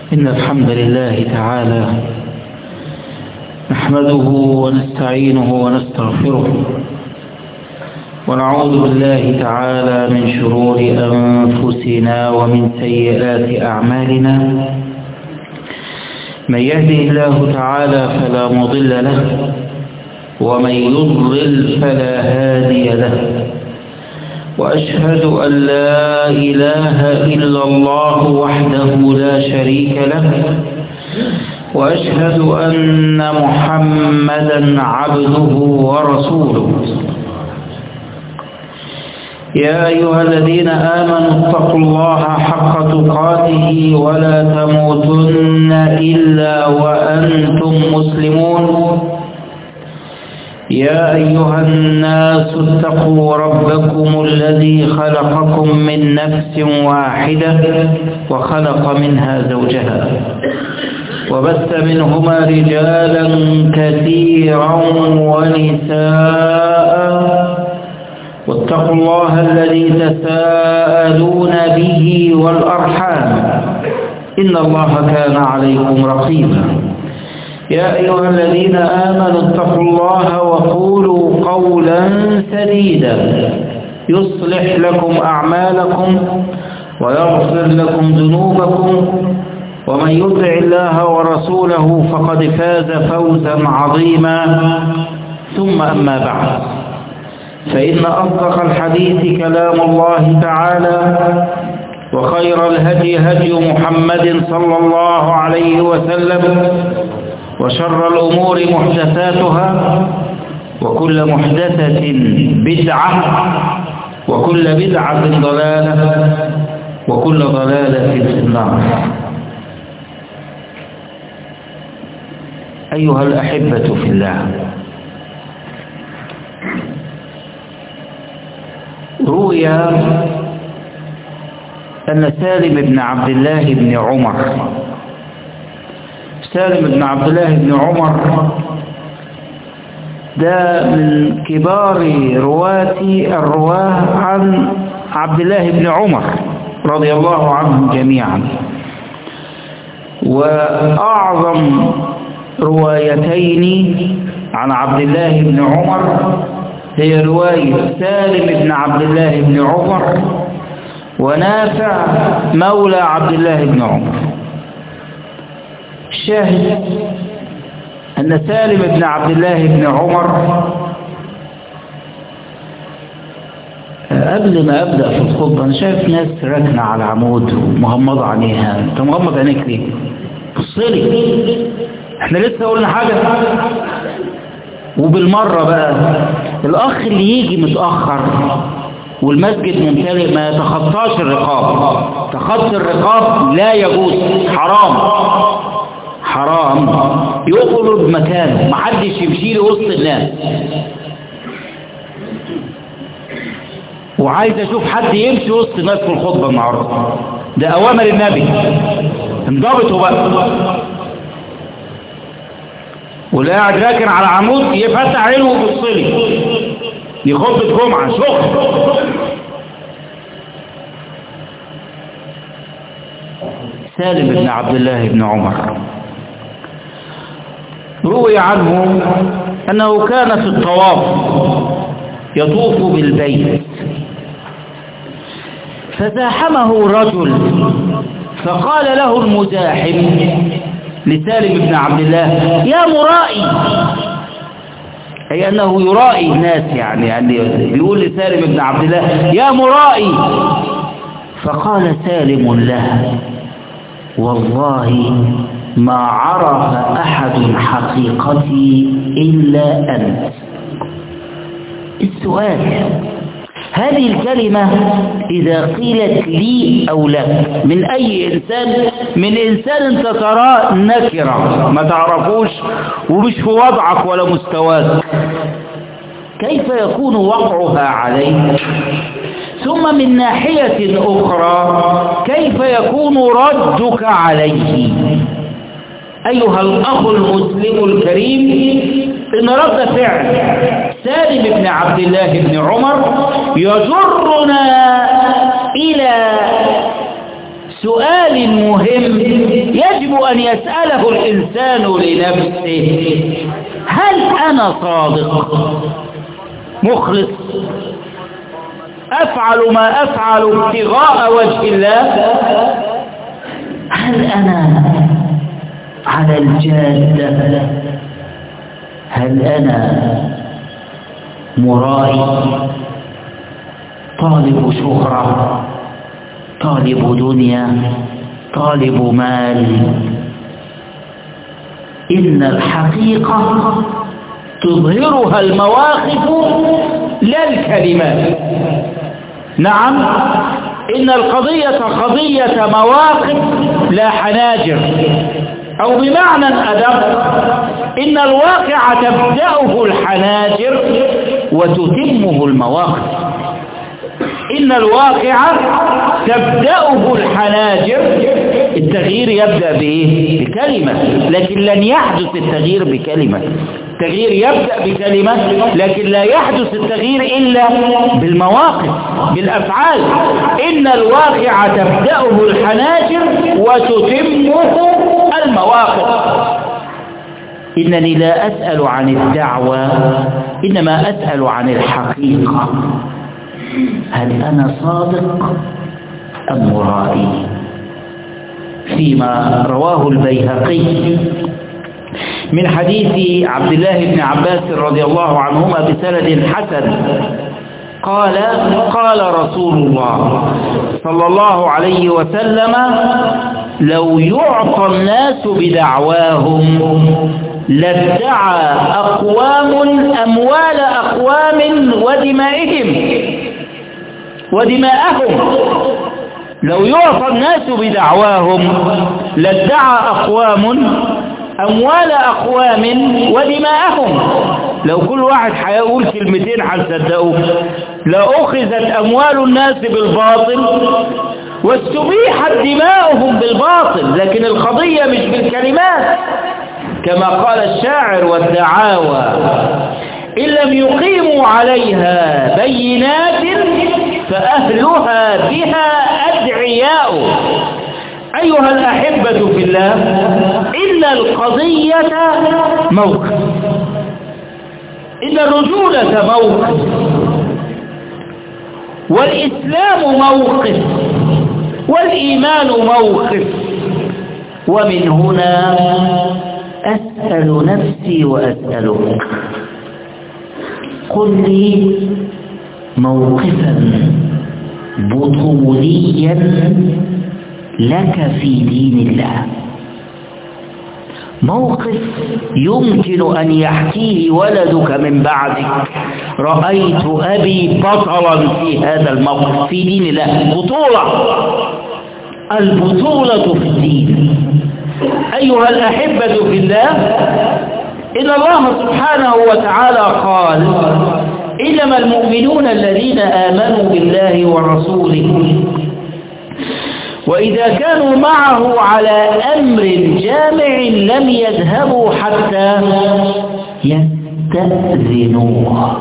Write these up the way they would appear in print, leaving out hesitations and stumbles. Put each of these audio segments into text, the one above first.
إن الحمد لله تعالى نحمده ونستعينه ونستغفره ونعوذ بالله تعالى من شرور أنفسنا ومن سيئات أعمالنا. من يهده الله تعالى فلا مضل له ومن يضلل فلا هادي له، وأشهد أن لا إله إلا الله وحده لا شريك له، وأشهد أن محمدا عبده ورسوله. يا أيها الذين آمنوا اتقوا الله حق تقاته ولا تموتن إلا وأنتم مسلمون. يا أيها الناس اتقوا ربكم الذي خلقكم من نفس واحدة وخلق منها زوجها وبث منهما رجالا كثيرا ونساء، واتقوا الله الذي تساءلون به والأرحام إن الله كان عليكم رقيبا. يا أيها الذين آمنوا اتقوا الله وقولوا قولا سديدا يصلح لكم أعمالكم ويغفر لكم ذنوبكم، ومن يطع الله ورسوله فقد فاز فوزا عظيما. ثم أما بعد، فإن أصدق الحديث كلام الله تعالى، وخير الهدي هدي محمد صلى الله عليه وسلم، وشر الأمور محدثاتها، وكل محدثة بدعة، وكل بدعة ضلالة، وكل ضلالة في النار. أيها الأحبة في الله، روي أن سالم بن عبد الله بن عمر ده من كبار الرواه عن عبد الله بن عمر رضي الله عنهم جميعا. وأعظم روايتين عن عبد الله بن عمر هي رواية سالم بن عبد الله بن عمر ونافع مولى عبد الله بن عمر. الشاهد أن سالم بن عبد الله بن عمر، قبل ما أبدأ في الخطبة أنا شايف ناس راكنة على عمود ومغمضة عينيها. أنت مغمض عينيك ليه؟ بصلي، احنا لسه قلنا حاجة. وبالمرة بقى الأخ اللي يجي متأخر والمسجد ممتلئ ما يتخطاش الرقاب. تخطي الرقاب لا يجوز، حرام حرام. يقعد بمكانه، محدش يمشي له وسط الناس. وعايز اشوف حد يمشي وسط الناس في الخطبة النهارده، ده اوامر النبي، انضبطوا بقى. واللي قاعد راكن على عمود يفتح عينه ويبص لي، دي خطبة جمعة شغل. سالم بن عبد الله بن عمر روي عنه أنه كان في الطواف يطوف بالبيت، فزاحمه رجل فقال له المزاحم لسالم بن عبد الله: يا مرائي، أي أنه يرائي الناس، يعني بيقول لسالم بن عبد الله: يا مرائي. فقال سالم له: والله ما عرف أحد حقيقتي إلا أنت. السؤال: هذه الكلمة إذا قيلت لي أو لك من أي إنسان، من إنسان أنت تراه نكرة ما تعرفوش ومش في وضعك ولا مستواك، كيف يكون وقعها عليك؟ ثم من ناحية أخرى كيف يكون ردك عليه؟ أيها الأخ المسلم الكريم، إن رد فعل سالم بن عبد الله بن عمر يجرنا إلى سؤال مهم يجب يجب أن يسأله الإنسان لنفسه: هل أنا صادق مخلص أفعل ما أفعل ابتغاء وجه الله؟ هل أنا على الجادة؟ هل أنا مرائي طالب شهرة، طالب دنيا، طالب مال؟ إن الحقيقة تظهرها المواقف لا الكلمات. نعم، إن القضية قضية مواقف لا حناجر، أو بمعنى أدق إن الواقع تبدأه الحناجر وتتمه المواقف. إن الواقع تبدأه الحناجر. التغيير يبدأ بإيه؟ بكلمة، لكن لن يحدث التغيير بكلمة. التغيير يبدأ بكلمة، لكن لا يحدث التغيير إلا بالمواقف، بالأفعال. إن الواقع تبدأه الحناجر وتتمه المواقف. إنني لا أسأل عن الدعوة، إنما أسأل عن الحقيقة. هل أنا صادق أم مرائي؟ فيما رواه البيهقي من حديث عبد الله بن عباس رضي الله عنهما بسند حسن قال: قال رسول الله صلى الله عليه وسلم: لو يعطى الناس بدعواهم لادعى أقوام أموال أقوام ودماءهم. لو يعطى الناس بدعواهم لادعى أقوام أموال أقوام ودماءهم. لو كل واحد هيقول كلمتين هنصدقوه. لأخذت أموال الناس بالباطل واستبيحت دماؤهم بالباطل. لكن القضية مش بالكلمات، كما قال الشاعر: والدعاوى إن لم يقيموا عليها بينات فأهلها بها أدعياء. أيها الأحبة في الله، إن القضية موقف، إن الرجولة موقف، والإسلام موقف، والإيمان موقف. ومن هنا أسأل نفسي وأسألك: قل لي موقفا بطوليا لك في دين الله، موقف يمكن أن يحكيه ولدك من بعدك: رأيت أبي بطلا في هذا الموقف في دين الله. بطولة، البطولة في الدين. أيها الأحبة في الله، إن الله سبحانه وتعالى قال: إنما المؤمنون الذين آمنوا بالله ورسوله وإذا كانوا معه على أمر جامع لم يذهبوا حتى يستأذنوه.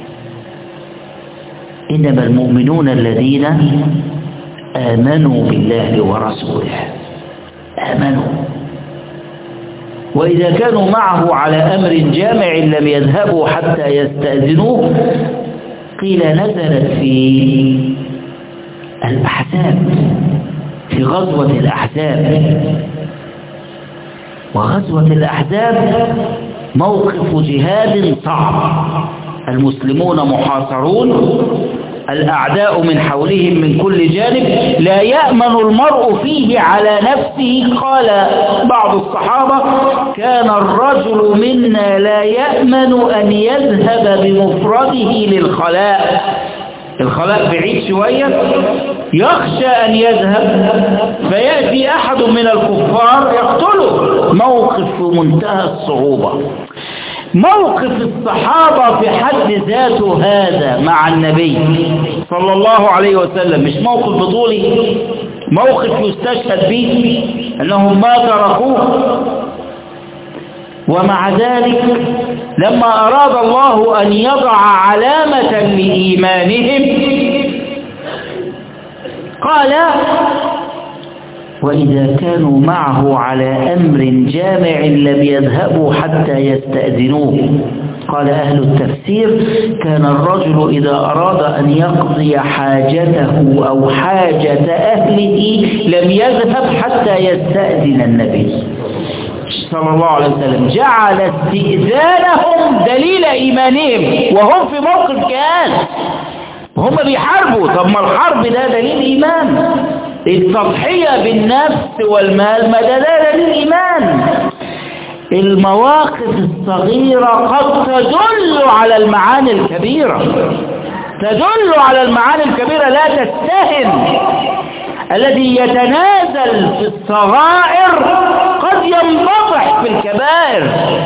إنما المؤمنون الذين آمنوا بالله ورسوله، آمنوا. وإذا كانوا معه على أمر جامع لم يذهبوا حتى يستأذنوه. قيل نزلت في الأحزاب، في غزوة الأحزاب. وغزوة الأحزاب موقف جهاد صعب، المسلمون محاصرون، الأعداء من حولهم من كل جانب، لا يأمن المرء فيه على نفسه. قال بعض الصحابة: كان الرجل منا لا يأمن أن يذهب بمفرده للخلاء. الخلاء بعيد شوية، يخشى أن يذهب فيأتي أحد من الكفار يقتله. موقف منتهى الصعوبة. موقف الصحابة في حد ذاته هذا مع النبي صلى الله عليه وسلم مش موقف بطولي، موقف يستشهد به أنهم ما تركوه. ومع ذلك لما أراد الله أن يضع علامة لإيمانهم قال: وإذا كانوا معه على أمر جامع لم يذهبوا حتى يستأذنوه. قال أهل التفسير: كان الرجل إذا أراد أن يقضي حاجته أو حاجة أهله لم يذهب حتى يستأذن النبي صلى الله عليه وسلم. جعل استئذانهم دليل إيمانهم وهم في موقف جهاد، وهم بيحاربوا. طب ما الحرب ده دليل إيمان، التضحية بالنفس والمال ما ده دليل إيمان. المواقف الصغيرة قد تدل على المعاني الكبيرة، تدل على المعاني الكبيرة. لا تستهن، الذي يتنازل في الصغائر قد ينبطح في الكبائر.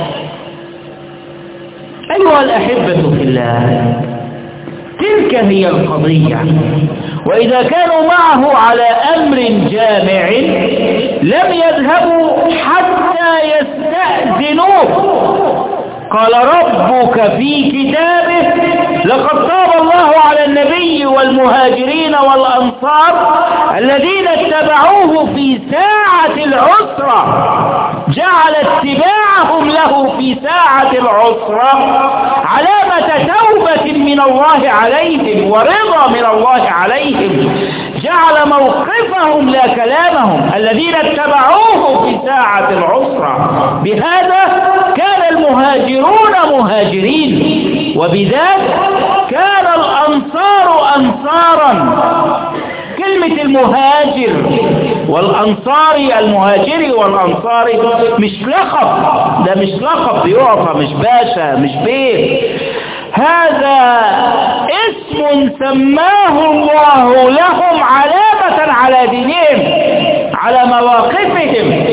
أيها الأحبة في الله، تلك هي القضية. وإذا كانوا معه على أمر جامع لم يذهبوا حتى يستأذنوه. قال ربك في كتابه: لقد تاب الله على النبي والمهاجرين والأنصار الذين اتبعوه في ساعة العسرة. جعل اتباعهم له في ساعة العسرة علامة توبة من الله عليهم ورضا من الله عليهم. جعل موقفهم لا كلامهم الذين اتبعوه في ساعة العسرة. بهذا كان المهاجرون مهاجرين، وبذلك كان الأنصار أنصارا. كلمة المهاجر والأنصاري، المهاجري والأنصاري مش لقب، ده مش لقب بيعطى، مش باشا مش بيه. هذا اسم سماه الله لهم علامة على دينهم، على مواقفهم.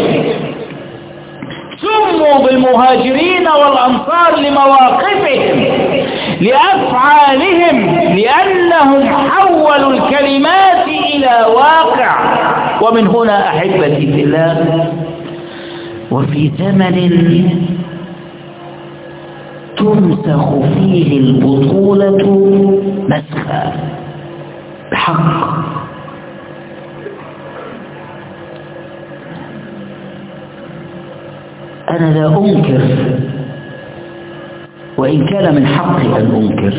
سموا بالمهاجرين والأنصار لمواقفهم، لأفعالهم، لأنهم حولوا الكلمات إلى واقع. ومن هنا أحبتي في الله، وفي زمن تمسخ فيه البطولة مسخا بحق، أنا لا أنكر، وإن كان من حقي أن أنكر،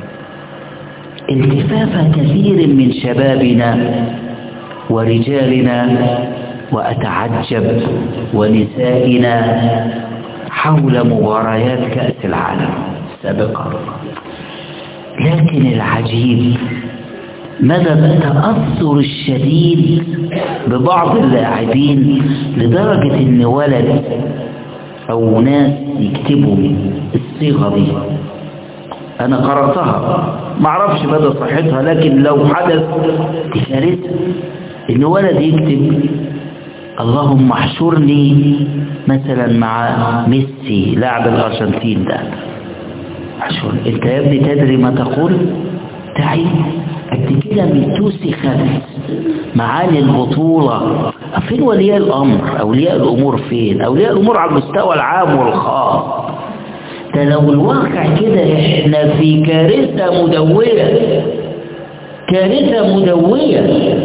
التفاف كثير من شبابنا ورجالنا وأتعجب ونسائنا حول مباريات كأس العالم السابقة. لكن العجيب مدى التأثر الشديد ببعض اللاعبين، لدرجة ان ولد او ناس يكتبوا الصيغة دي. انا قرأتها، معرفش مدى صحتها، لكن لو حدث كارثة ان ولد يكتب: اللهم احشرني مثلا مع ميسي لاعب الارجنتين ده. احشرني انت يا ابني، تدري ما تقول؟ تعي قد كده متوسخت معاني البطولة. فين ولياء الأمر؟ أولياء الأمور فين؟ أولياء الأمور على المستوى العام والخاص. ده لو الواقع كده احنا في كارثة مدوية، كارثة مدوية.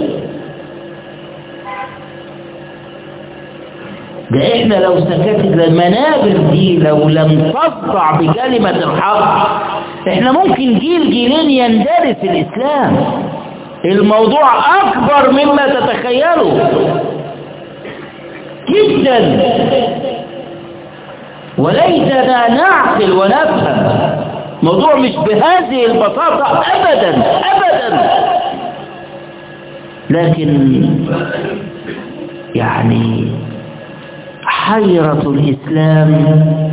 ده احنا لو سكتت المنابر دي، لو لم تصدع بكلمة الحق، احنا ممكن جيلين يندرس الإسلام. الموضوع أكبر مما تتخيلوا جدا، وليسنا نعقل ونفهم. موضوع مش بهذه البساطة أبدا أبدا. لكن يعني حيرة الإسلام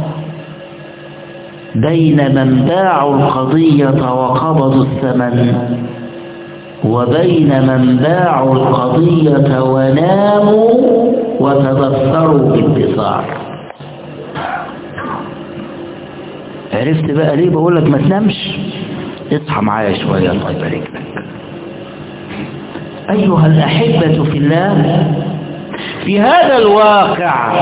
بين من باعوا القضية وقبضوا الثمن، وبين من باعوا القضية وناموا وتبصروا بالبصار. عرفت بقى ليه بقول لك ما تنامش؟ اصحى معايا شوية الله يبارك لك. أيها الأحبة في الله، في هذا الواقع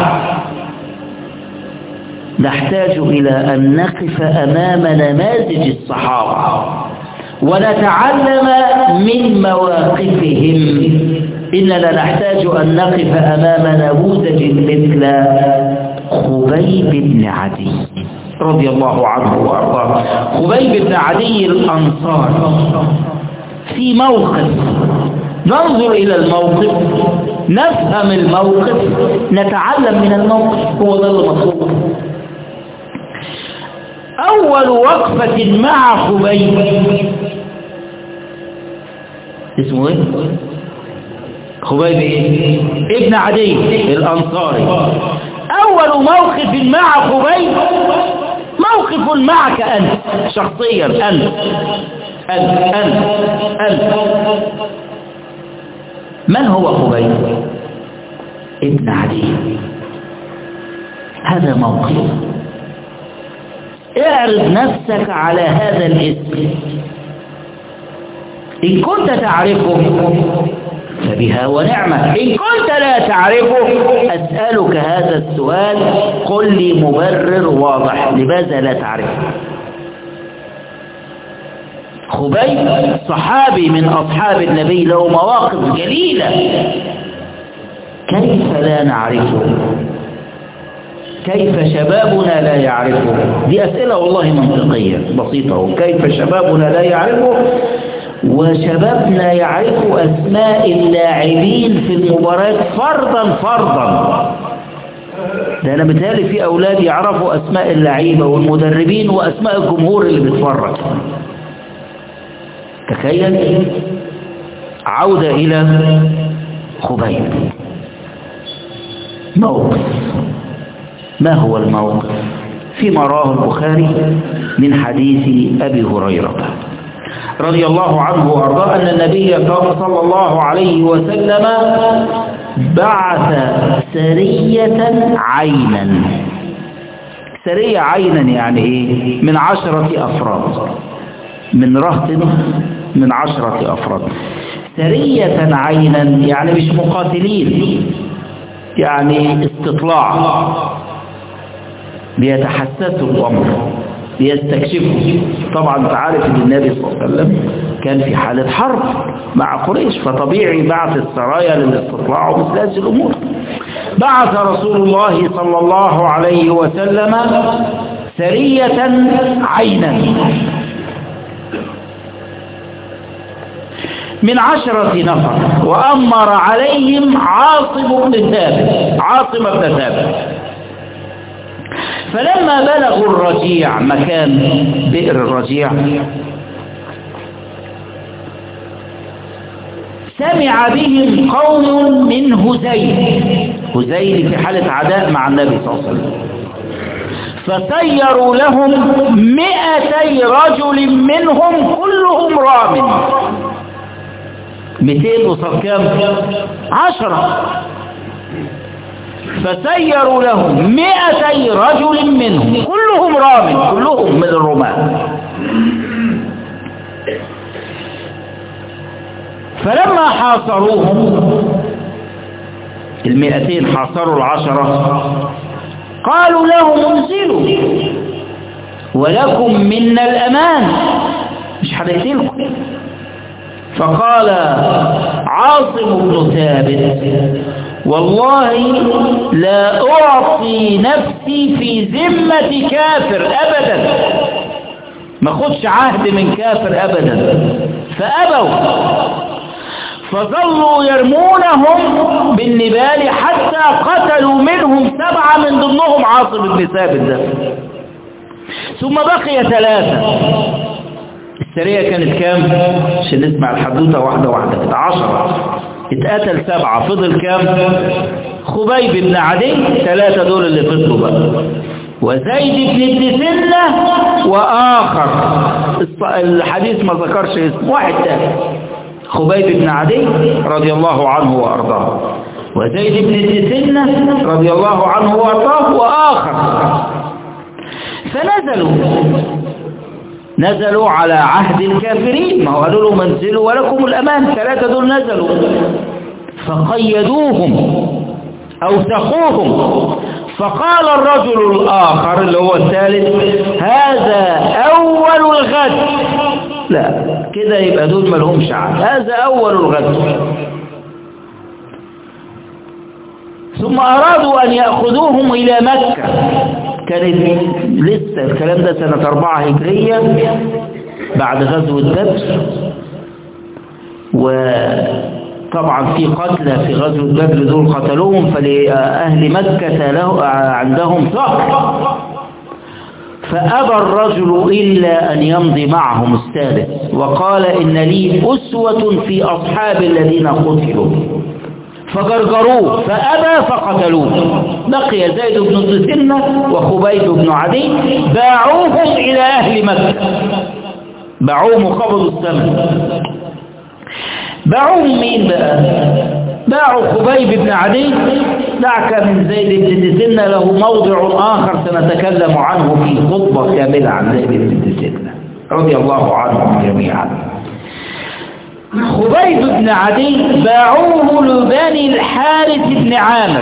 نحتاج إلى أن نقف أمام نماذج الصحابة ونتعلم من مواقفهم إننا نحتاج أن نقف أمام نموذج مثل خبيب بن عدي رضي الله عنه وأرضاه. خبيب بن عدي الأنصاري في موقف، ننظر إلى الموقف، نفهم الموقف، نتعلم من الموقف، هو ده المطلوب. أول وقفة مع خبيب، اسمه ايه؟ خبيب ايه؟ ابن عدي الأنصاري. أول موقف مع خبيب موقف معك أنت شخصيا، أنت من هو خبيب؟ ابن عدي. هذا موقف، اعرض نفسك على هذا الاسم، إن كنت تعرفه فبها ونعمة، إن كنت لا تعرفه أسألك هذا السؤال، قل لي مبرر واضح لماذا لا تعرفه. خبيب صحابي من أصحاب النبي، له مواقف جليلة، كيف لا نعرفه؟ كيف شبابنا لا يعرفه؟ دي أسئلة والله منطقية بسيطة. كيف شبابنا لا يعرفه؟ وشبابنا يعرف أسماء اللاعبين في المباريات فرضا. ده أنا متهيألي في أولاد يعرفوا أسماء اللعيبة والمدربين وأسماء الجمهور اللي بيتفرج. تخيل. عودة إلى خبيب. موقف. ما هو الموقف؟ فيما رواه البخاري من حديث أبي هريرة رضي الله عنه وأرضاه أن النبي صلى الله عليه وسلم بعث سرية عينا. سرية عينا يعني إيه؟ من 10 أفراد، من رهط من 10 أفراد. سرية عينا يعني مش مقاتلين، يعني استطلاع، بيتحسسوا الأمر، بيستكشفوا. طبعا انت عارف ان النبي صلى الله عليه وسلم كان في حالة حرب مع قريش، فطبيعي بعث السرايا للاستطلاع ومثل هذه الأمور. بعث رسول الله صلى الله عليه وسلم سرية عينا من 10 نفر، وأمر عليهم عاصم بن ثابت. فلما بلغوا الرجيع، مكان بئر الرجيع، سمع بهم قوم من هذيل في حالة عداء مع النبي صلى الله عليه وسلم، فسيروا لهم 200 رجل منهم كلهم رام. 200 وصف كام؟ 10. فسيروا لهم 200 رجل منهم كلهم رام، كلهم من الرماة. فلما حاصروهم 200 حاصروا 10، قالوا لهم انزلوا ولكم منا الأمان، مش هنقتلكم. فقال عاصم بن ثابت والله لا أعطي نفسي في ذمة كافر أبدا، ما خدش عهد من كافر أبدا. فأبوا، فظلوا يرمونهم بالنبال حتى قتلوا منهم 7 من ضمنهم عاصم بن ثابت ده. ثم بقي 3. السرية كانت كام؟ عشان نسمع الحدوثة واحدة كده 10. اتقتل 7، فضل كام؟ خبيب بن عدي، 3 دول اللي فضلوا بقى، وزيد بن الدسنة وآخر الحديث ما ذكرش اسم، واحد تاني، خبيب بن عدي رضي الله عنه وأرضاه، وزيد بن الدسنة رضي الله عنه وأرضاه، وآخر. نزلوا على عهد الكافرين، ما هو قالوا له منزلوا ولكم الأمان. 3 دول نزلوا فقيدوهم أوثقوهم. فقال الرجل الآخر اللي هو الثالث هذا أول الغد. لا كده يبقى دول ما لهمش عهد، هذا أول الغد. ثم أرادوا أن يأخذوهم إلى مكة. كانت لسه الكلام ده سنة 4 هجرية بعد غزوة بدر، وطبعا في قتلى في غزوة بدر دول قتلوهم، فلأهل مكة عندهم ثأر، فأبى الرجل إلا أن يمضي معهم السادس، وقال إن لي أسوة في أصحاب الذين قتلوا، فجرجروه فأبى فقتلوه. بقي زيد بن الدثنة وخبيب بن عدي، باعوهم إلى أهل مكة، باعوهم وقبضوا الثمن. باعوهم مين بقى؟ باعوا خبيب بن عدي. دعك من زيد بن الدثنة، له موضع آخر سنتكلم عنه في خطبة كاملة عن زيد بن الدثنة رضي الله عنهم جميعا. خبيب بن عدي باعوه لبني الحارث بن عامر،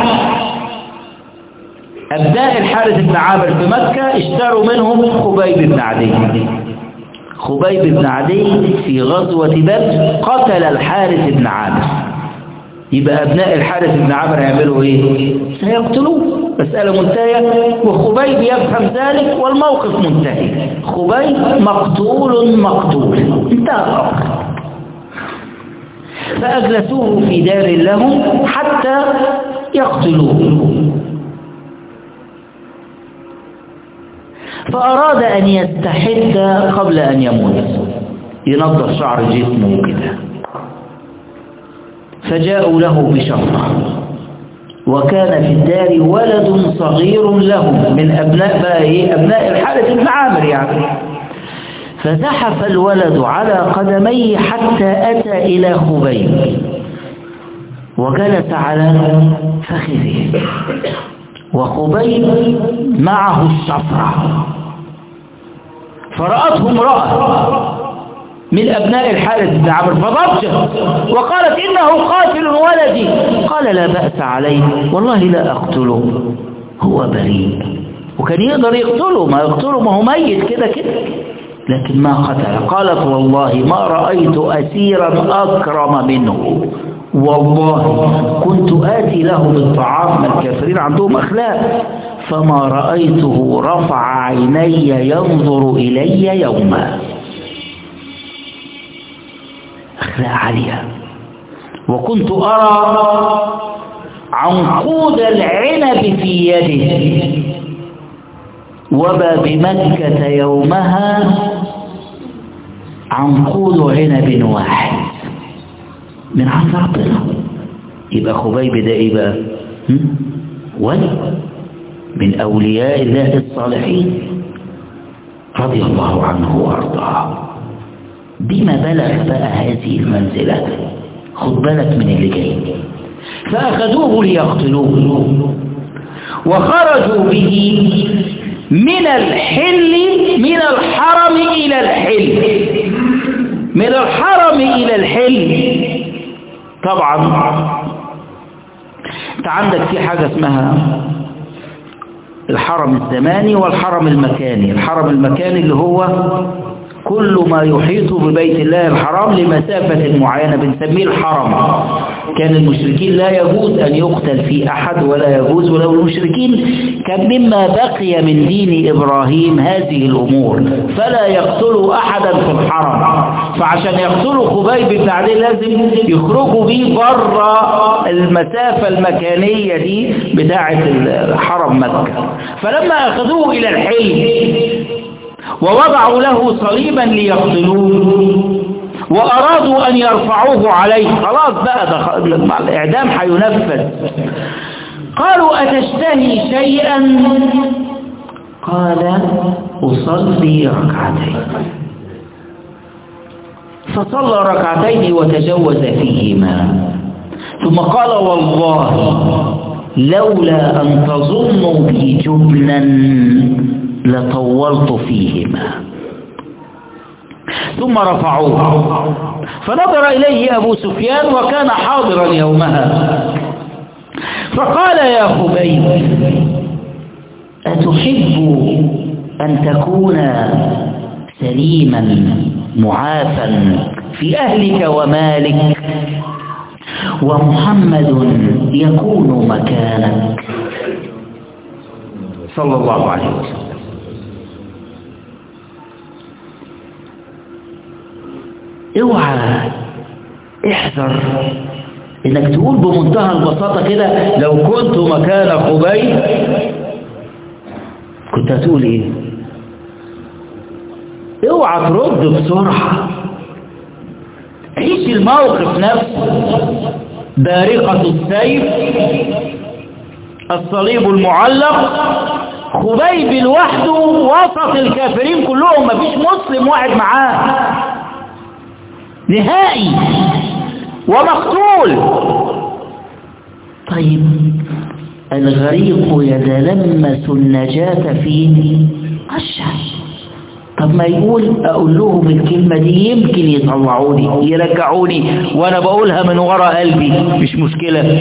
أبناء الحارث بن عامر في مكة اشتروا منهم خبيب بن عدي. خبيب بن عدي في غزوة بدر قتل الحارث بن عامر، يبقى أبناء الحارث بن عامر يعملوا إيه؟ سيقتلوه، مسألة منتهية، وخبيب يفهم ذلك والموقف منتهي. خبيب مقتول انتهى الأمر. فأجلسوه في دار لهم حتى يقتلوه، فأراد أن يستحد قبل أن يموت، ينظف شعر جسمه كده، فجاءوا له بشفرة، وكان في الدار ولد صغير له من أبناء الحارث بن عامر يعني. فزحف الولد على قدميه حتى أتى إلى خبيب وجلس على فخذه، وخبيب معه الشفرة، فرأته امرأة من أبناء الحارث بن عامر فضجت وقالت إنه قاتل ولدي. قال لا بأس عليه، والله لا أقتله، هو بريء. وكان يقدر يقتله، ما هو ميت كده لكن ما قتل. قالت والله ما رأيت أسيرا أكرم منه، والله كنت آتي له بالطعام، من الكافرين عندهم أخلاق، فما رأيته رفع عيني ينظر إلي يوما. أخلاق عالية. وكنت أرى عنقود العنب في يده، وبا بمكة يومها عنقود عنب واحد من عند ربنا. يبقى خبيب ده ايه بقى؟ ولي من أولياء الله الصالحين رضي الله عنه وارضاه. بما بلغ بقى هذه المنزلة، خد بالك من اللي جاي. فأخذوه ليقتلوه، وخرجوا به من الحرم إلى الحل، من الحرم إلى الحل. طبعا انت عندك في حاجة اسمها الحرم الزماني والحرم المكاني. الحرم المكاني اللي هو كل ما يحيط ببيت الله الحرام لمسافة معينة بنسميه الحرم. كان المشركين لا يجوز أن يقتل فيه أحد، ولا يجوز، ولو المشركين كان مما بقي من دين إبراهيم هذه الأمور، فلا يقتلوا أحدا في الحرم. فعشان يقتلوا خبيب بن عدي لازم يخرجوا به بره المسافة المكانية دي بتاعة الحرم مكة. فلما أخذوه إلى الحل ووضعوا له صليبا ليقتلوه، وأرادوا أن يرفعوه عليه، خلاص بقى الإعدام حينفذ. قالوا أتشتهي شيئا؟ قال أصلي ركعتين. فصلى ركعتين وتجوز فيهما، ثم قال والله لولا أن تظنوا بي جبنا لطولت فيهما. ثم رفعوه، فنظر إليه أبو سفيان وكان حاضرا يومها، فقال يا خبيب أتحب أن تكون سليما معافا في أهلك ومالك، ومحمد يكون مكانك صلى الله عليه وسلم. اوعى احذر انك تقول بمنتهى البساطة كده لو كنت مكان خبيب كنت هتقول ايه؟ اوعى ترد بسرعة، عيش الموقف نفسه. بارقة السيف، الصليب المعلق، خبيب لوحده وسط الكافرين كلهم، مفيش مسلم واحد معاه نهائي ومقتول. طيب الغريق يتلمس النجاة في قشة، طب ما أقول لهم الكلمة دي يمكن يطلعوني يرجعوني وأنا بقولها من وراء قلبي، مش مشكلة.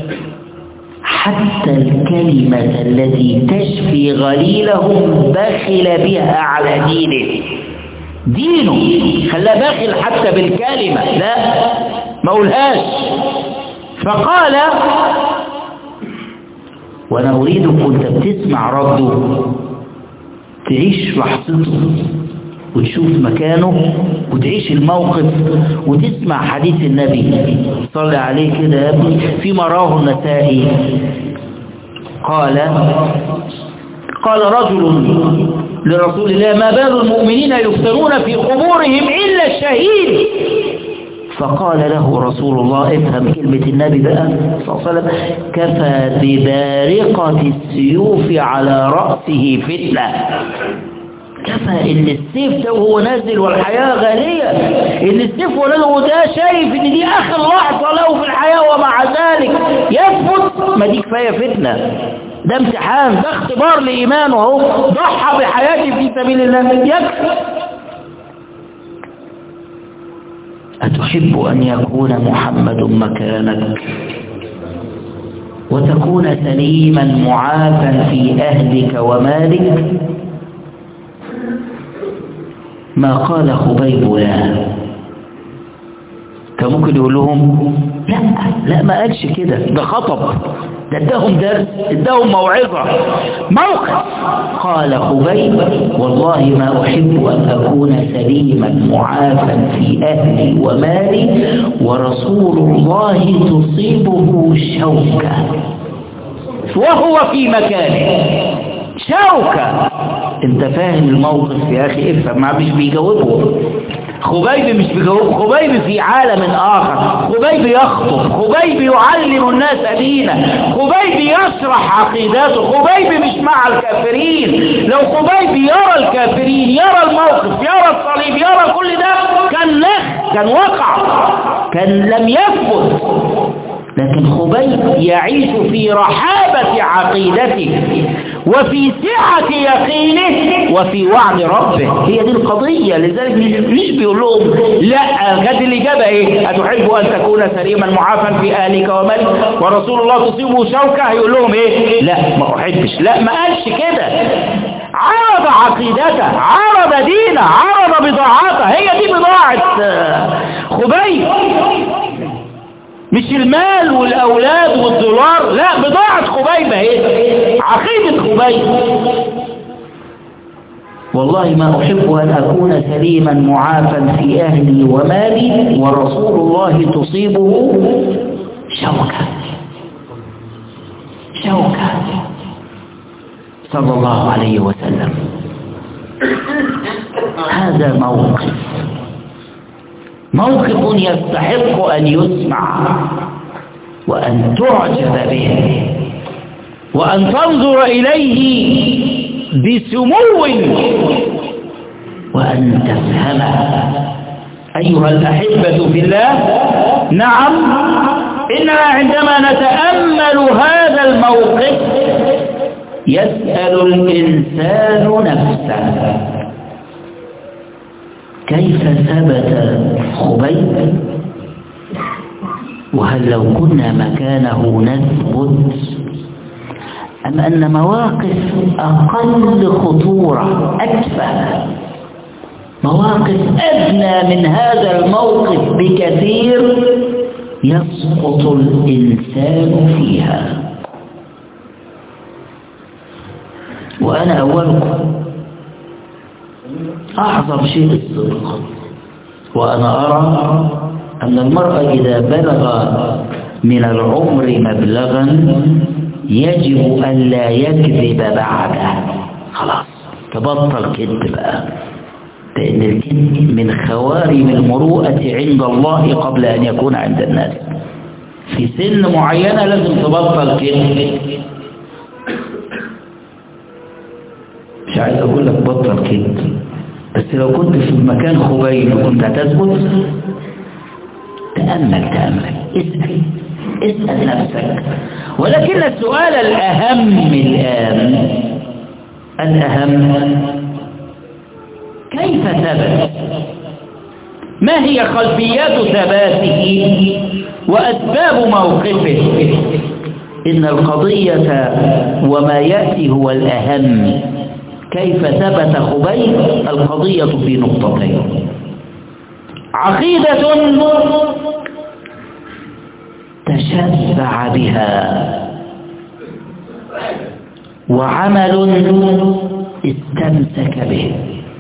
حتى الكلمة التي تشفي غليلهم بخل بها على دينه خلاه بخل حتى بالكلمة، لا ما أقولهاش. فقال، وأنا أريدك وأنت بتسمع رده تعيش لحظته وتشوف مكانه وتعيش الموقف وتسمع حديث النبي صلى عليه كده يا ابني فيما رواه النسائي. قال رجل لرسول الله: ما بال المؤمنين يفتنون في قبورهم إلا الشهيد؟ فقال له رسول الله، افهم كلمة النبي بقى صلى الله عليه وسلم: كفى ببارقة السيوف على رأسه فتنة. كفى ان السيف ده وهو نازل والحياة غالية، ان السيف وهو ده شايف ان دي اخر لحظة له في الحياة ومع ذلك يثبت، ما دي كفاية فتنة، ده امتحان، ده اختبار لإيمانه، اهو ضحى بحياته في سبيل الله، يكفي. أتحب أن يكون محمد مكانك وتكون سليما معافا في أهلك ومالك؟ ما قال خبيب لا. كان ممكن يقول لهم لا ما قالش كده، ده خطب، ده اداهم درس، اداهم موعظة، موقف. قال خبيب: والله ما أحب أن أكون سليما معافا في أهلي ومالي ورسول الله تصيبه شوكة وهو في مكانه. شوكة، انت فاهم الموقف يا اخي؟ افهم، ما مش بيجاوبه خبيب، مش بيجاوب خبيب، في عالم آخر. خبيب يخطب، خبيب يعلم الناس دينه، خبيب يشرح عقيداته، خبيب مش مع الكافرين. لو خبيب يرى الكافرين، يرى الموقف، يرى الصليب، يرى كل ده، كان نخ، كان وقع، كان لم يثبت. لكن خبيب يعيش في رحابة عقيدته وفي سعة يقينه وفي وعد ربه. هي دي القضية. لذلك مش بيقول لهم لا. كانت الإجابة ايه؟ أتحب أن تكون سليما معافا في أهلك ومالك ورسول الله تصيبه شوكة؟ هيقول لهم ايه؟ لا ما أحبش. لا ما قالش كده. عرض عقيدته، عرض دينه، عرض بضاعته. هي دي بضاعة خبيب، مش المال والأولاد والدولار، لا، بضاعة خبيب اهي، عقيدة خبيب. والله ما أحب أن أكون سليما معافا في أهلي ومالي ورسول الله تصيبه شوكة صلى الله عليه وسلم. هذا موقف يستحق أن يسمع وأن تعجب به وأن تنظر إليه بسمو وأن تفهمه. أيها الأحبة في الله، نعم، إننا عندما نتأمل هذا الموقف يسأل الإنسان نفسه: كيف ثبت خبيب؟ وهل لو كنا مكانه نثبت؟ أم أن مواقف أقل خطورة، أتفه، مواقف أدنى من هذا الموقف بكثير يسقط الإنسان فيها. وأنا أولكم أعظم شيء الصدق. وأنا أرى أن المرأة إذا بلغ من العمر مبلغا يجب أن لا يكذب بعده، خلاص تبطل كذب بقى، لأن الكذب من خوارم المروءة عند الله قبل أن يكون عند الناس. في سن معينة لازم تبطل كذب. مش عايز أقول لك بطل كذب، بس لو كنت في مكان خبيب وكنت هتثبت، تأمل اسأل نفسك. ولكن السؤال الأهم الآن كيف ثبت؟ ما هي خلفيات ثباته وأسباب موقفه؟ إن القضية وما يأتي هو الأهم. كيف ثبت خبيب؟ القضية في نقطتين: عقيدة تشبع بها، وعمل استمسك به.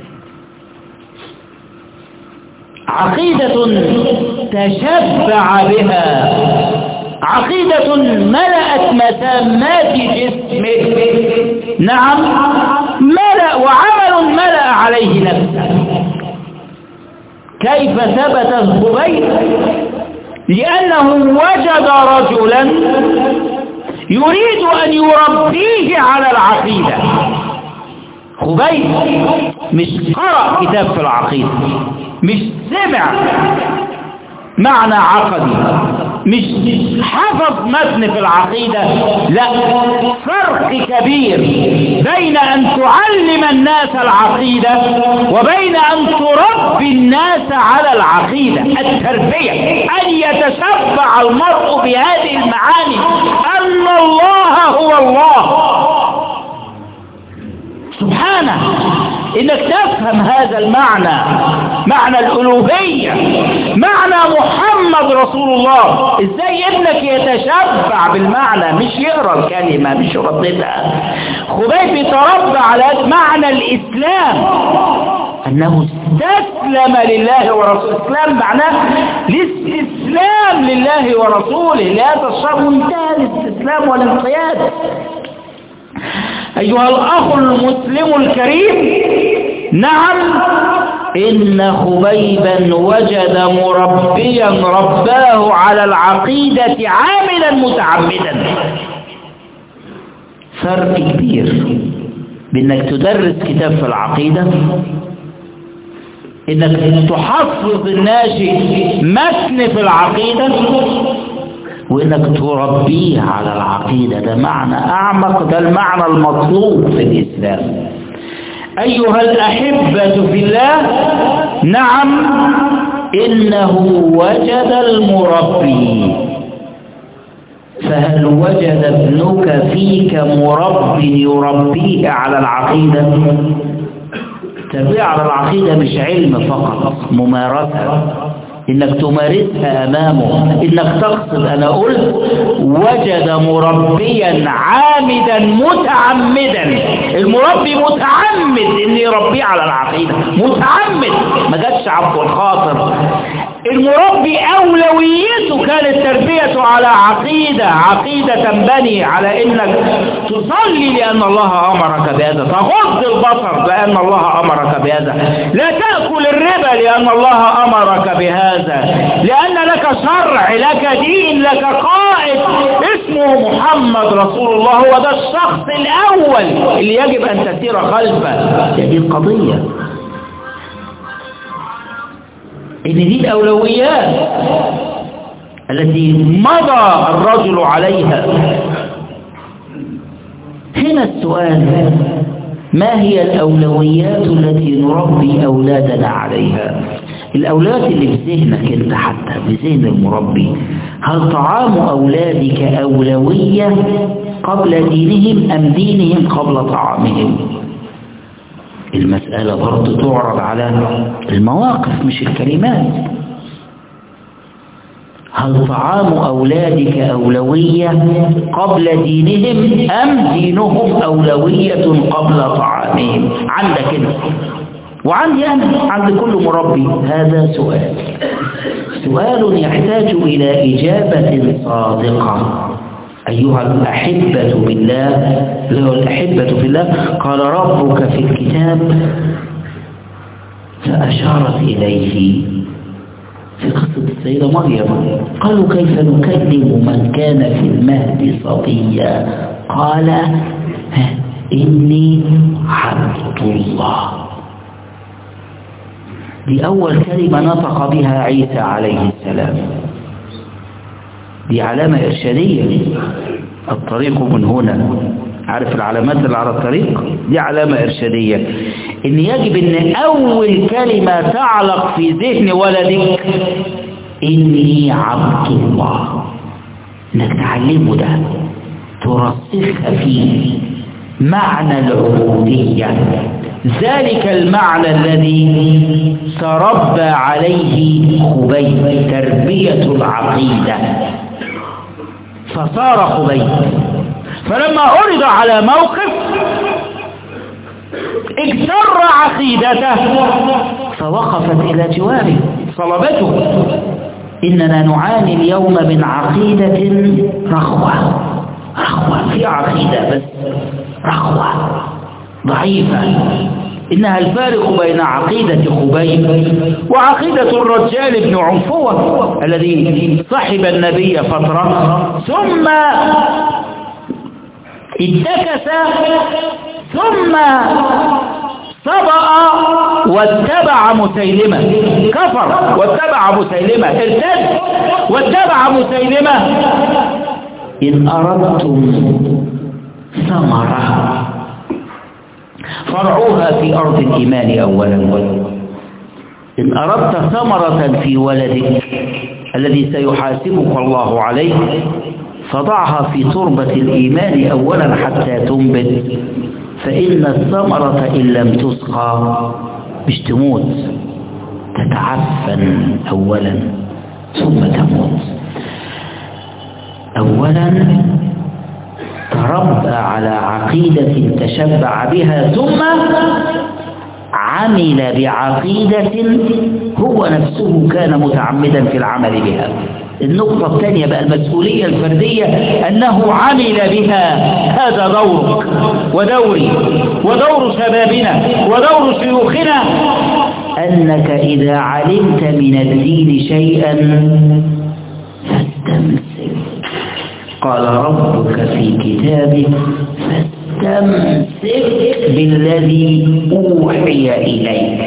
عقيدة تشبع بها، عقيدة ملأت مسامات جسمه، نعم ملأ، وعمل ملأ عليه نفسه. كيف ثبت خبيب؟ لأنه وجد رجلا يريد أن يربيه على العقيدة. خبيب مش قرأ كتاب في العقيدة، مش سمع معنى عقدي، مش حفظ متن في العقيدة، لا، فرق كبير بين أن تعلم الناس العقيدة وبين أن تربي الناس على العقيدة. التربية أن يتشبع المرء بهذه المعاني، أن الله هو الله سبحانه، إنك تفهم هذا المعنى، معنى الألوهية، معنى محمد رسول الله. إزاي ابنك يتشبع بالمعنى، مش يقرأ الكلمة، مش يرددها. خبيب يتربى على معنى الإسلام، أنه استسلم لله ورسوله. الإسلام معناه الاستسلام لله ورسوله، لهذا الشرع منتهى الاستسلام والانقياد. أيها الأخ المسلم الكريم، نعم إن خبيبا وجد مربيا رباه على العقيدة عاملا متعمدا. فرق كبير بأنك تدرس كتاب في العقيدة، إنك تحفظ الناشئ متن في العقيدة، وإنك تربيه على العقيدة. ده معنى أعمق، ده المعنى المطلوب في الإسلام. أيها الأحبة في الله، نعم إنه وجد المربي. فهل وجد ابنك فيك مربي يربيه على العقيدة؟ التربية على العقيدة مش علم فقط، ممارسة، إنك تمارسها أمامه، إنك تقصد. أنا قلت وجد مربيا عامدا متعمدا. المربي متعمد إن يربيه على العقيدة، متعمد، ما جاتش عبد الخاطر. المربي أولويته كانت تربيته على عقيدة تنبني على إنك تصلي لأن الله أمرك بهذا، تغض البصر لأن الله أمرك بهذا، لا تأكل الربا لأن الله أمرك بهذا، لأن لك شرع، لك دين، لك قائد اسمه محمد رسول الله. هو ده الشخص الأول اللي يجب أن تسير خلفه. هذه القضية، إن دي الأولويات التي مضى الرجل عليها. هنا السؤال: ما هي الأولويات التي نربي أولادنا عليها؟ الأولاد اللي في ذهنك أنت، حتى في ذهن المربي، هل طعام أولادك أولوية قبل دينهم أم دينهم قبل طعامهم؟ المسألة برضو تعرض على المواقف مش الكلمات. هل طعام أولادك أولوية قبل دينهم أم دينهم أولوية قبل طعامهم؟ عندك انت وعندي أنا، عند كل مربي. هذا سؤال يحتاج إلى إجابة صادقة. أيها الأحبة في الله، قال ربك في الكتاب، فأشارت إليه في قصة السيدة مريم. قالوا كيف نكلم من كان في المهد صبيا؟ قال إني عبد الله. دي أول كلمة نطق بها عيسى عليه السلام. دي علامة إرشادية، الطريق من هنا. عارف العلامات اللي على الطريق؟ دي علامة إرشادية، إن يجب إن أول كلمة تعلق في ذهن ولدك إني عبد الله، إنك تعلمه ده، ترسخ فيه معنى العبودية، ذلك المعنى الذي تربى عليه خبيب، تربية العقيدة. فصار خبيب، فلما عرض على موقف اكسر عقيدته فوقفت إلى جواره صلبته. إننا نعاني اليوم من عقيدة رخوة في عقيدة بس رخوة ضعيفة. إنها الفارق بين عقيدة خبيب وعقيدة الرجال بن عنفوة الذي صحب النبي فترة ثم اتكس ثم صبأ واتبع مسيلمة، كفر واتبع مسيلمة، ارتد واتبع مسيلمة. إن أردتم ثمرة فرعوها في أرض الإيمان أولا. إن أردت ثمرة في ولدك الذي سيحاسبك الله عليه فضعها في تربة الإيمان أولا حتى تنبت، فإن الثمرة إن لم تسقى مش تموت، تتعفن أولا ثم تموت. أولا تربى على عقيدة تشبع بها ثم عمل بعقيدة هو نفسه كان متعمدا في العمل بها. النقطة الثانية بقى المسؤولية الفردية، أنه عمل بها. هذا دورك ودوري ودور شبابنا ودور شيوخنا، أنك إذا علمت من الدين شيئا فاستمسك. قال ربك في كتابه فاستمسك بالذي أوحي إليك.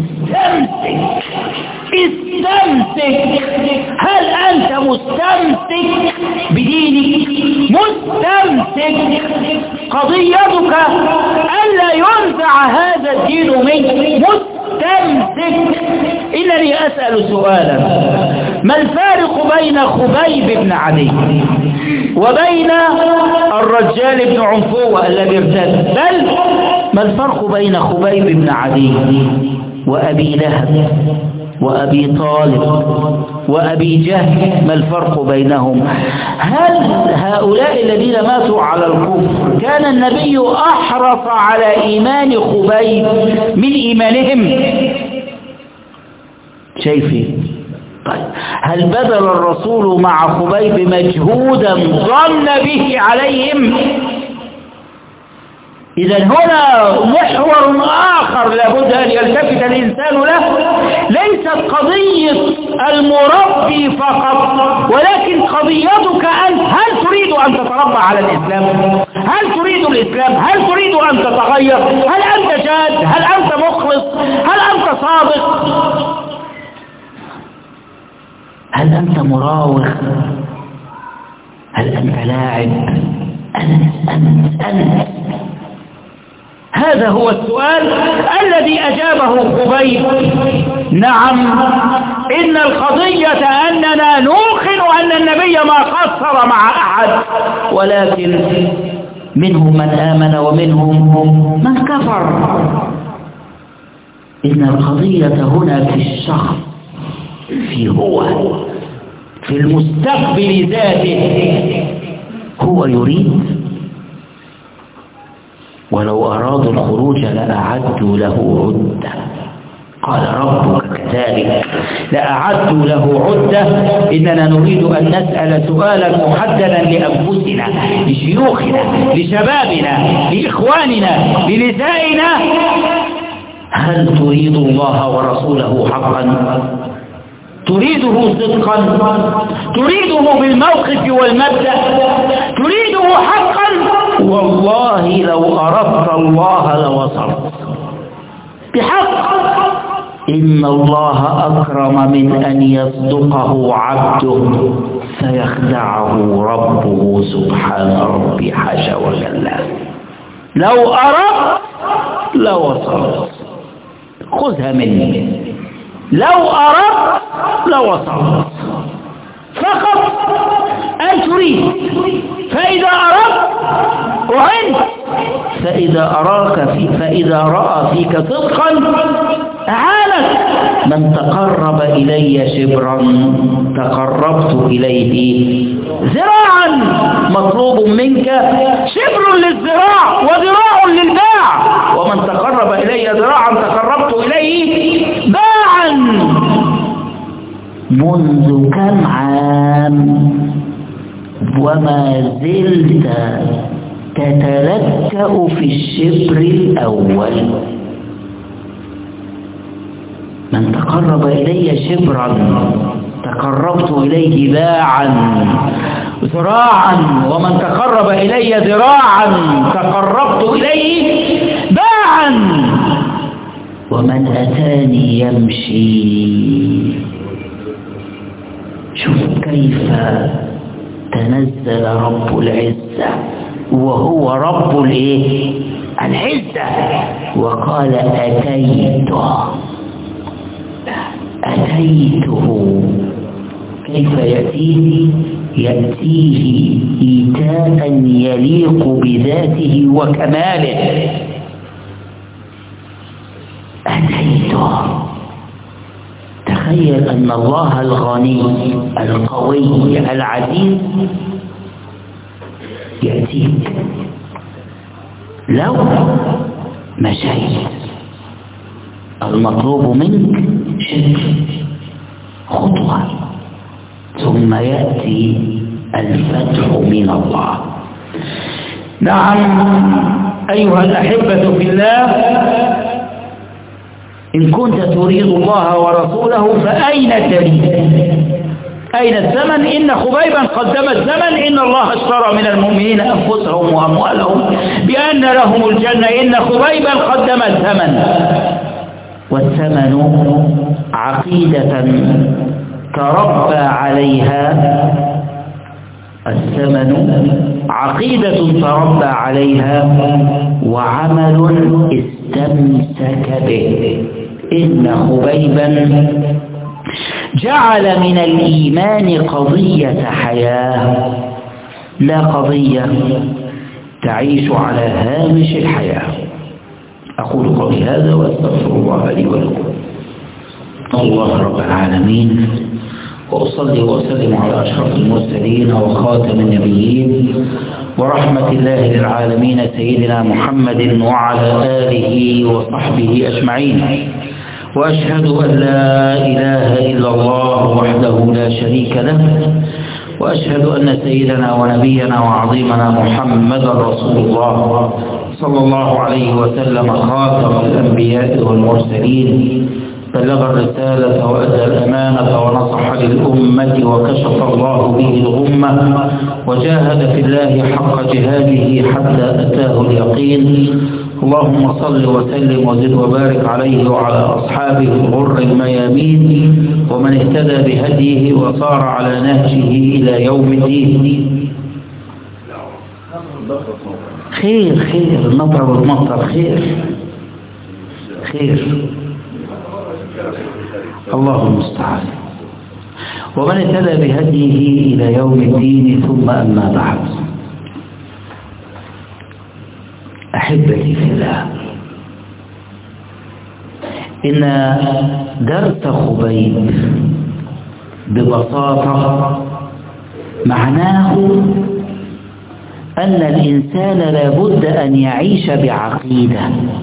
استمسك. هل أنت مستمسك بدينك؟ مستمسك. قضيتك ألا ينزع هذا الدين منك. مستمسك. إنني أسأل سؤالا، ما الفارق بين خبيب بن عدي وبين الرجال بن عنفوة الذي ارتد؟ بل ما الفرق بين خبيب بن عدي وأبي لهب وأبي طالب وأبي جهل؟ ما الفرق بينهم؟ هل هؤلاء الذين ماتوا على الكفر كان النبي أحرص على إيمان خبيب من إيمانهم؟ شايفين؟ طيب هل بذل الرسول مع خبيب مجهودا ظن به عليهم؟ إذا هنا محور آخر لابد أن يلتفت الإنسان له، ليست قضية المربي فقط، ولكن قضيتك أنت. هل تريد أن تتربى على الإسلام؟ هل تريد الإسلام؟ هل تريد أن تتغير؟ هل أنت جاد؟ هل أنت مخلص؟ هل أنت صادق؟ هل أنت مراوغ؟ هل أنت لاعب؟ أنت هذا هو السؤال الذي أجابه خبيب. نعم، إن القضية أننا نوقن أن النبي ما قصر مع أحد، ولكن منهم من آمن ومنهم من كفر. إن القضية هنا في الشخص، في هو، في المستقبل ذاته هو يريد. ولو أرادوا الخروج لأعدوا له عدة، قال ربك كذلك لأعدوا له عدة. إننا نريد أن نسأل سؤالا محددا لأنفسنا، لشيوخنا، لشبابنا، لإخواننا، لنسائنا: هل تريد الله ورسوله حقا؟ تريده صدقا؟ تريده بالموقف والمبدأ؟ تريده حقا؟ والله لو أردت الله لوصلت بحق. إن الله أكرم من أن يصدقه عبده فيخدعه ربه سبحان ربي حاشا وجل. لو أردت لوصلت، خذها مني، لو أردت لوصلت، فقط أن تريد. فإذا أردت أعنت، فإذا رأى فيك صدقا أعانك. من تقرب إلي شبرا تقربت إليه ذراعا. مطلوب منك شبر للذراع وذراع للباع. ومن تقرب إلي ذراعا تقربت إليه باعا. منذ كم عام وما زلت تتلكأ في الشبر الأول. من تقرب إلي شبرا تقربت إليه باعا ذراعا، ومن تقرب إلي ذراعا تقربت إليه باعا. ومن أتاني يمشي. شوف كيف تنزل رب العزة وهو رب العزة، وقال أتيته. كيف يأتيه إيتاء يليق بذاته وكماله. أتيته. تخيل أن الله الغني القوي العزيز يأتيك لو مشيت. المطلوب منك شبر، خطوة، ثم يأتي الفتح من الله. نعم أيها الأحبة في الله، إن كنت تريد الله ورسوله فأين تريد؟ أين الثمن؟ إن خبيبا قدم الثمن. إن الله اشترى من المؤمنين أنفسهم وأموالهم بأن لهم الجنة. إن خبيبا قدم الثمن. والثمن عقيدة تربى عليها، الثمن عقيدة تربى عليها وعمل استمسك به. إن خبيبا جعل من الإيمان قضية حياة، لا قضية تعيش على هامش الحياة. أقول قولي هذا وأستغفر الله لي ولكم. الله رب العالمين، وأصلي وأسلم على أشرف المرسلين وخاتم النبيين ورحمة الله للعالمين سيدنا محمد وعلى آله وصحبه أجمعين. وأشهد أن لا إله إلا الله وحده لا شريك له، وأشهد أن سيدنا ونبينا وعظيمنا محمد رسول الله صلى الله عليه وسلم خاتم الأنبياء والمرسلين، بلغ الرسالة وأدى الأمانة ونصح للأمة وكشف الله به الغمة وجاهد في الله حق جهاده حتى أتاه اليقين. اللهم صل وسلم وزد وبارك عليه وعلى أصحابه الغر الميامين ومن اهتدى بهديه وصار على نهجه إلى يوم الدين. خير المطر والمطر خير الله المستعان. ومن اهتدى بهديه إلى يوم الدين. ثم أما بعد، أحبتي في الله، إن درس خبيب ببساطة معناه أن الإنسان لابد أن يعيش بعقيدة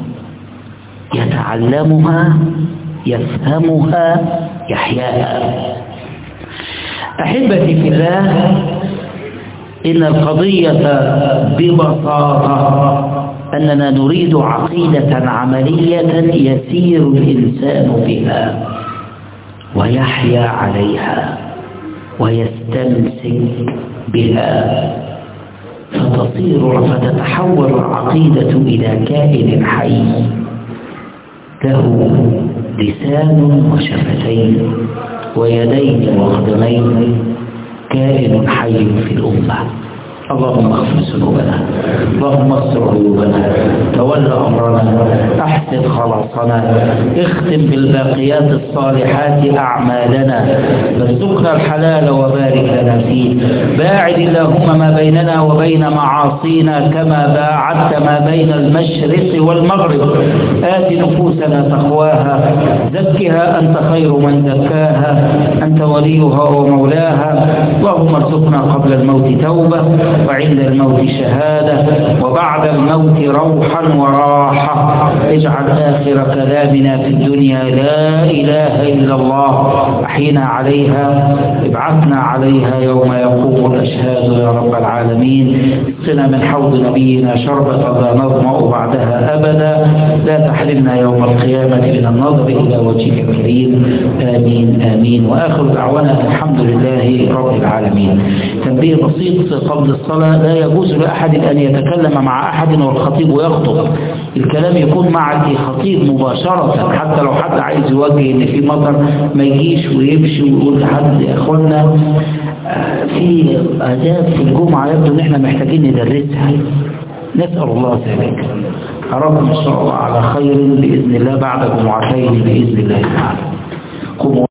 يتعلمها يفهمها يحياها. أحبتي في الله، إن القضية ببساطة أننا نريد عقيدة عملية يسير الإنسان بها ويحيا عليها ويستمسك بها، فتتحول العقيدة إلى كائن حي له لسان وشفتين ويدين وقدمين، كائن حي في الأمة. اللهم اغفر ذنوبنا، اللهم استر عيوبنا، تول امرنا، احسن خلاصنا، اختم بالباقيات الصالحات اعمالنا، ارزقنا الحلال وبارك لنا فيه، باعد اللهم ما بيننا وبين معاصينا كما باعدت ما بين المشرق والمغرب. آت نفوسنا تقواها، زكها انت خير من زكاها، انت وليها ومولاها. اللهم ارزقنا قبل الموت توبه، وعند الموت شهادة، وبعد الموت روحا وراحة. اجعل آخر كلامنا في الدنيا لا إله إلا الله، أحينا عليها، ابعثنا عليها يوم يقوم الأشهاد يا رب العالمين. اسقنا من حوض نبينا شربة لا نظمأ بعدها أبدا، لا تحرمنا يوم القيامة من النظر إلى وجهك الكريم. آمين آمين. وآخر دعوانا الحمد لله رب العالمين. تنبيه بسيط قبل الصلاة: لا يجوز لأحد أن يتكلم مع أحد والخطيب يخطب. الكلام يكون مع الخطيب مباشرة، حتى لو حد عايز يوجه إن في مطر ما يجيش ويمشي ويقول لحد يا أخوانا في آداب في الجمعة يبدو إن إحنا محتاجين ندرسها. نسأل الله ذلك. أراكم إن شاء الله على خير بإذن الله بعد جمعتين بإذن الله تعالى.